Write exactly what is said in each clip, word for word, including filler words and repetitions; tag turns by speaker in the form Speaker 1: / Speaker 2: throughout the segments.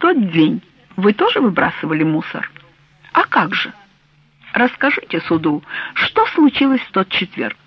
Speaker 1: тот день вы тоже выбрасывали мусор? А как же? Расскажите суду, что случилось в тот четверг?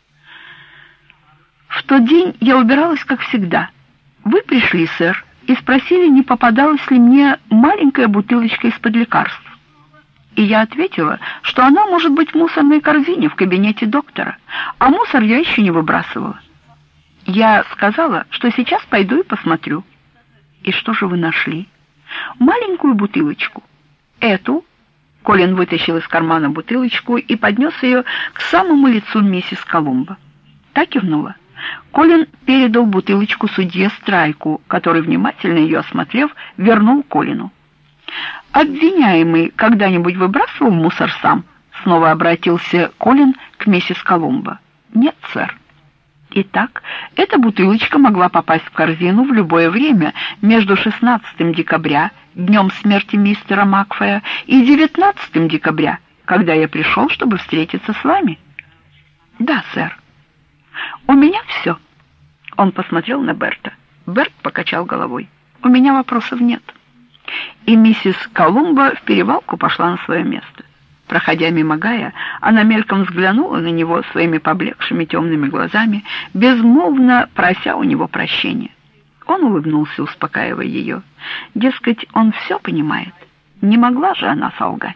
Speaker 1: В тот день я убиралась, как всегда. Вы пришли, сэр, и спросили, не попадалась ли мне маленькая бутылочка из-под лекарств. И я ответила, что она может быть в мусорной корзине в кабинете доктора, а мусор я еще не выбрасывала. Я сказала, что сейчас пойду и посмотрю. И что же вы нашли? Маленькую бутылочку. Эту. Колин вытащил из кармана бутылочку и поднес ее к самому лицу миссис Колумбо. Та кивнула. Колин передал бутылочку судье Страйку, который, внимательно ее осмотрев, вернул Колину. «Обвиняемый когда-нибудь выбрасывал мусор сам?» Снова обратился Колин к миссис Колумбо. «Нет, сэр». Итак, эта бутылочка могла попасть в корзину в любое время между шестнадцатым декабря, днем смерти мистера Макфея, и девятнадцатым декабря, когда я пришел, чтобы встретиться с вами. Да, сэр. У меня все. Он посмотрел на Берта. Берт покачал головой. У меня вопросов нет. И миссис Колумбо в перевалку пошла на свое место. Проходя мимо Гая, она мельком взглянула на него своими поблекшими темными глазами, безмолвно прося у него прощения. Он улыбнулся, успокаивая ее. Дескать, он все понимает. Не могла же она солгать.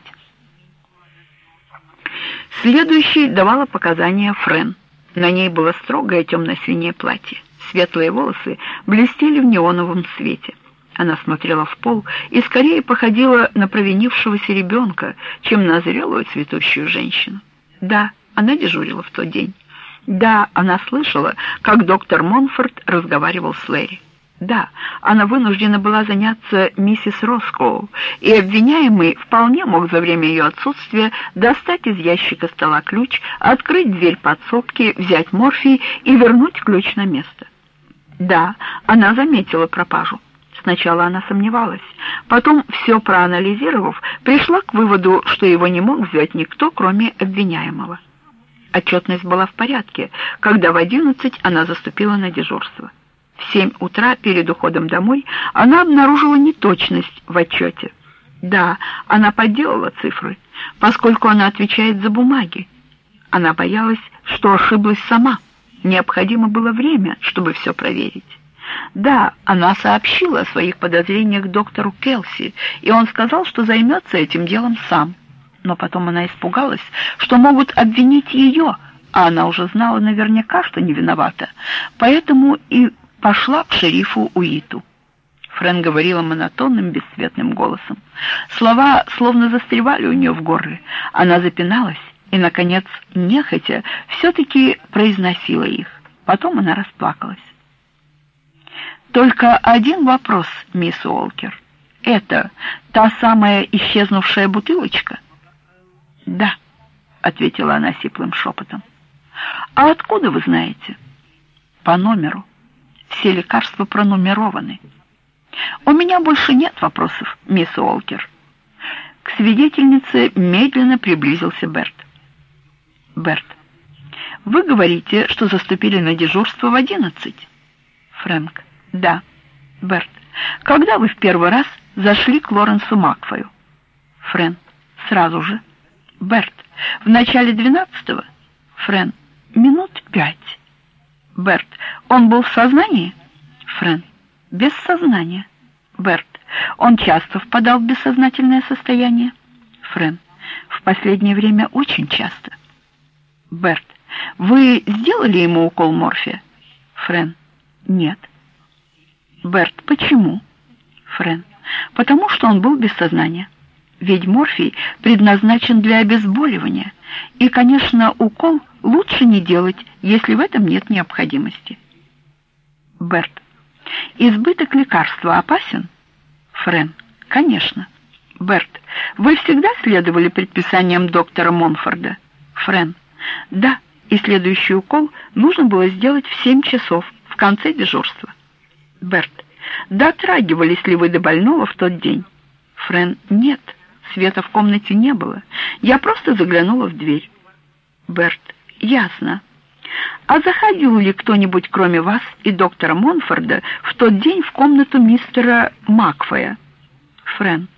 Speaker 1: Следующей давала показания Френ. На ней было строгое темно-синее платье. Светлые волосы блестели в неоновом свете. Она смотрела в пол и скорее походила на провинившегося ребенка, чем на зрелую цветущую женщину. Да, она дежурила в тот день. Да, она слышала, как доктор Монфорд разговаривал с Лэри. Да, она вынуждена была заняться миссис Роскоу, и обвиняемый вполне мог за время ее отсутствия достать из ящика стола ключ, открыть дверь подсобки, взять морфий и вернуть ключ на место. Да, она заметила пропажу. Сначала она сомневалась, потом, все проанализировав, пришла к выводу, что его не мог взять никто, кроме обвиняемого. Отчетность была в порядке, когда в одиннадцать она заступила на дежурство. В семь утра перед уходом домой она обнаружила неточность в отчете. Да, она подделала цифры, поскольку она отвечает за бумаги. Она боялась, что ошиблась сама. Необходимо было время, чтобы все проверить. Да, она сообщила о своих подозрениях доктору Келси, и он сказал, что займется этим делом сам. Но потом она испугалась, что могут обвинить ее, а она уже знала наверняка, что не виновата. Поэтому и пошла к шерифу Уиту. Френ говорила монотонным, бесцветным голосом. Слова словно застревали у нее в горле. Она запиналась и, наконец, нехотя, все-таки произносила их. Потом она расплакалась. «Только один вопрос, мисс Уолкер. Это та самая исчезнувшая бутылочка?» «Да», — ответила она сиплым шепотом. «А откуда вы знаете?» «По номеру. Все лекарства пронумерованы». «У меня больше нет вопросов, мисс Уолкер». К свидетельнице медленно приблизился Берт. «Берт, вы говорите, что заступили на дежурство в одиннадцать?» «Фрэнк, да». «Берт, когда вы в первый раз зашли к Лоренсу Макфею?» «Фрэн, сразу же». «Берт, в начале двенадцатого?» «Фрэн, минут пять». «Берт, он был в сознании?» «Фрэн, без сознания». «Берт, он часто впадал в бессознательное состояние?» «Фрэн, в последнее время очень часто». «Берт, вы сделали ему укол морфия?» «Фрэн, нет». «Берт, почему?» «Фрэн, потому что он был без сознания. Ведь морфий предназначен для обезболивания, и, конечно, укол лучше не делать, если в этом нет необходимости». «Берт, избыток лекарства опасен?» «Фрэн, конечно». «Берт, вы всегда следовали предписаниям доктора Монфорда?» «Фрэн, да, и следующий укол нужно было сделать в семь часов, в конце дежурства». «Берт, дотрагивались ли вы до больного в тот день?» «Фрэн, нет, света в комнате не было, я просто заглянула в дверь». «Берт, ясно. А заходил ли кто-нибудь, кроме вас и доктора Монфорда, в тот день в комнату мистера Макфея?» Френ.